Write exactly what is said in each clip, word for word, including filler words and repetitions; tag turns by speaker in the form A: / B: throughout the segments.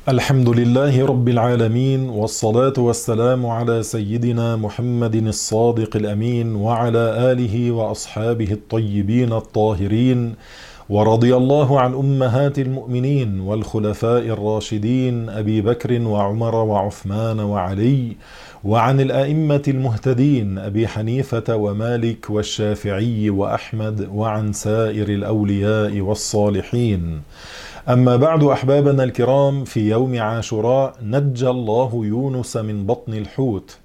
A: الحمد لله رب العالمين، والصلاة والسلام على سيدنا محمد الصادق الأمين وعلى آله وأصحابه الطيبين الطاهرين، ورضي الله عن أمهات المؤمنين والخلفاء الراشدين أبي بكر وعمر وعثمان وعلي، وعن الأئمة المهتدين أبي حنيفة ومالك والشافعي وأحمد، وعن سائر الأولياء والصالحين. أما بعد، أحبابنا الكرام، في يوم عاشوراء نجى الله يونس من بطن الحوت.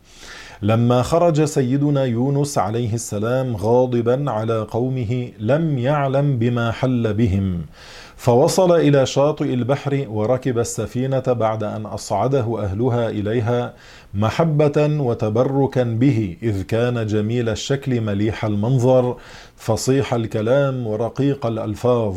A: لما خرج سيدنا يونس عليه السلام غاضبا على قومه لم يعلم بما حل بهم، فوصل إلى شاطئ البحر وركب السفينة بعد أن أصعده أهلها إليها محبة وتبركا به، إذ كان جميل الشكل مليح المنظر فصيح الكلام ورقيق الألفاظ.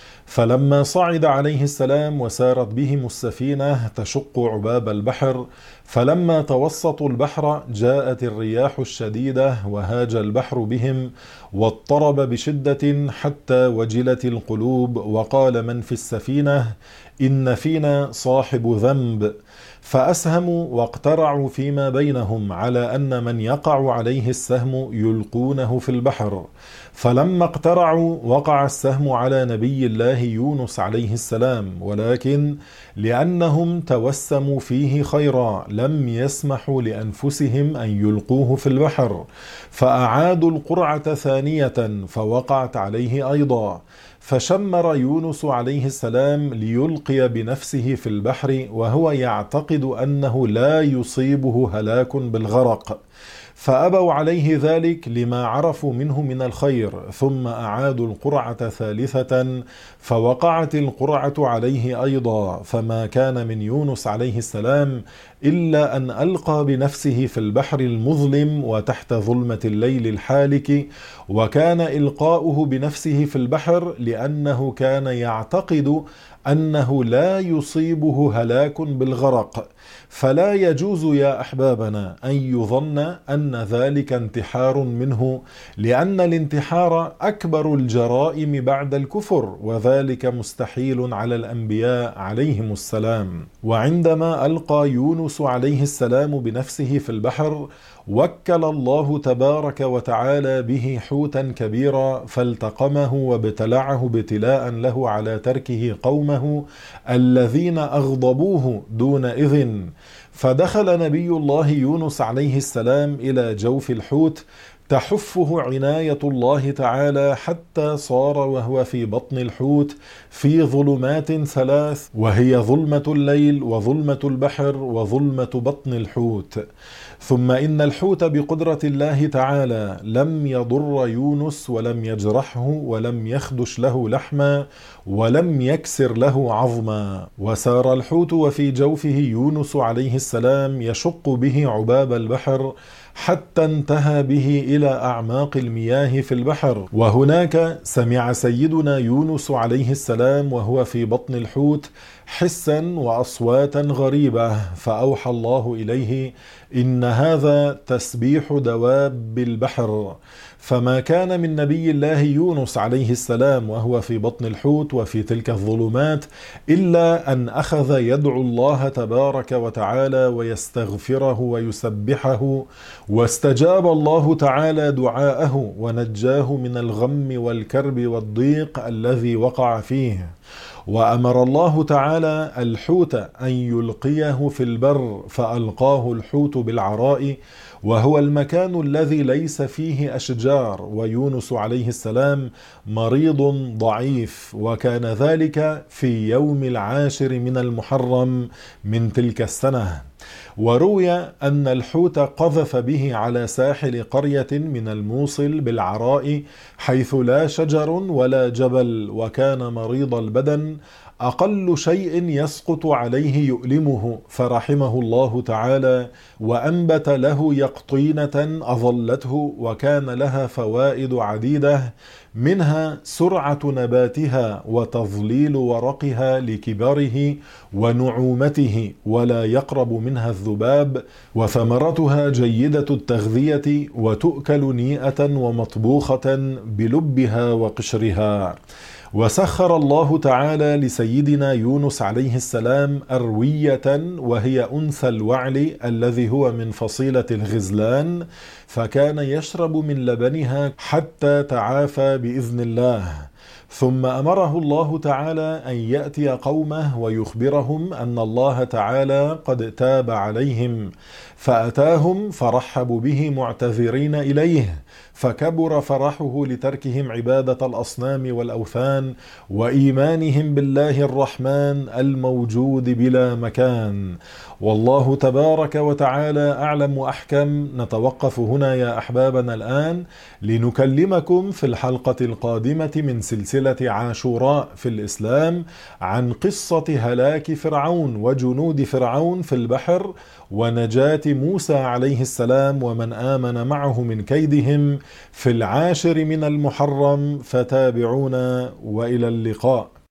A: فلما صعد عليه السلام وسارت بهم السفينة تشق عباب البحر، فلما توسطوا البحر جاءت الرياح الشديدة وهاج البحر بهم واضطرب بشدة حتى وجلت القلوب، وقال من في السفينة إن فينا صاحب ذنب، فأسهموا واقترعوا فيما بينهم على أن من يقع عليه السهم يلقونه في البحر. فلما اقترعوا وقع السهم على نبي الله يونس عليه السلام، ولكن لأنهم توسموا فيه خيرا لم يسمحوا لأنفسهم أن يلقوه في البحر، فأعادوا القرعة ثانية فوقعت عليه أيضا، فشمر يونس عليه السلام ليلقي بنفسه في البحر وهو يعتقد أنه لا يصيبه هلاك بالغرق، فأبوا عليه ذلك لما عرفوا منه من الخير، ثم أعادوا القرعة ثالثة فوقعت القرعة عليه أيضا، فما كان من يونس عليه السلام إلا أن ألقى بنفسه في البحر المظلم وتحت ظلمة الليل الحالك، وكان إلقاؤه بنفسه في البحر لأنه كان يعتقد أنه لا يصيبه هلاك بالغرق. فلا يجوز يا أحبابنا أن يظن أن ذلك انتحار منه، لأن الانتحار أكبر الجرائم بعد الكفر، وذلك مستحيل على الأنبياء عليهم السلام. وعندما ألقى يونس عليه السلام بنفسه في البحر وكل الله تبارك وتعالى به حوتا كبيرا فالتقمه وابتلعه ابتلاء له على تركه قومه الذين أغضبوه دون إذن، فدخل نبي الله يونس عليه السلام إلى جوف الحوت تحفه عناية الله تعالى حتى صار وهو في بطن الحوت في ظلمات ثلاث، وهي ظلمة الليل وظلمة البحر وظلمة بطن الحوت. ثم إن الحوت بقدرة الله تعالى لم يضر يونس ولم يجرحه ولم يخدش له لحما ولم يكسر له عظما، وسار الحوت وفي جوفه يونس عليه السلام يشق به عباب البحر حتى انتهى به إلى أعماق المياه في البحر. وهناك سمع سيدنا يونس عليه السلام وهو في بطن الحوت حسا وأصواتا غريبة، فأوحى الله إليه إن هذا تسبيح دواب البحر. فما كان من نبي الله يونس عليه السلام وهو في بطن الحوت وفي تلك الظلمات إلا أن أخذ يدعو الله تبارك وتعالى ويستغفره ويسبحه، واستجاب الله تعالى دعاءه ونجاه من الغم والكرب والضيق الذي وقع فيه. وأمر الله تعالى الحوت أن يلقيه في البر، فألقاه الحوت بالعراء وهو المكان الذي ليس فيه أشجار، ويونس عليه السلام مريض ضعيف، وكان ذلك في يوم العاشر من المحرم من تلك السنة. وروي أن الحوت قذف به على ساحل قرية من الموصل بالعراء حيث لا شجر ولا جبل، وكان مريض البدن أقل شيء يسقط عليه يؤلمه، فرحمه الله تعالى وأنبت له يقطينة أظلته وكان لها فوائد عديدة، منها سرعة نباتها وتظليل ورقها لكبره ونعومته ولا يقرب منها الذباب، وثمرتها جيدة التغذية وتؤكل نيئة ومطبوخة بلبها وقشرها. وسخر الله تعالى لسيدنا يونس عليه السلام أروية، وهي أنثى الوعل الذي هو من فصيلة الغزلان، فكان يشرب من لبنها حتى تعافى بإذن الله. ثم أمره الله تعالى أن يأتي قومه ويخبرهم أن الله تعالى قد تاب عليهم، فأتاهم فرحبوا به معتذرين إليه، فكبر فرحه لتركهم عبادة الأصنام والأوثان وإيمانهم بالله الرحمن الموجود بلا مكان. والله تبارك وتعالى أعلم وأحكم. نتوقف هنا يا أحبابنا الآن لنكلمكم في الحلقة القادمة من سلسلة عاشوراء في الإسلام عن قصة هلاك فرعون وجنود فرعون في البحر، ونجاة موسى عليه السلام ومن آمن معه من كيدهم في العاشر من المحرم. فتابعونا وإلى اللقاء.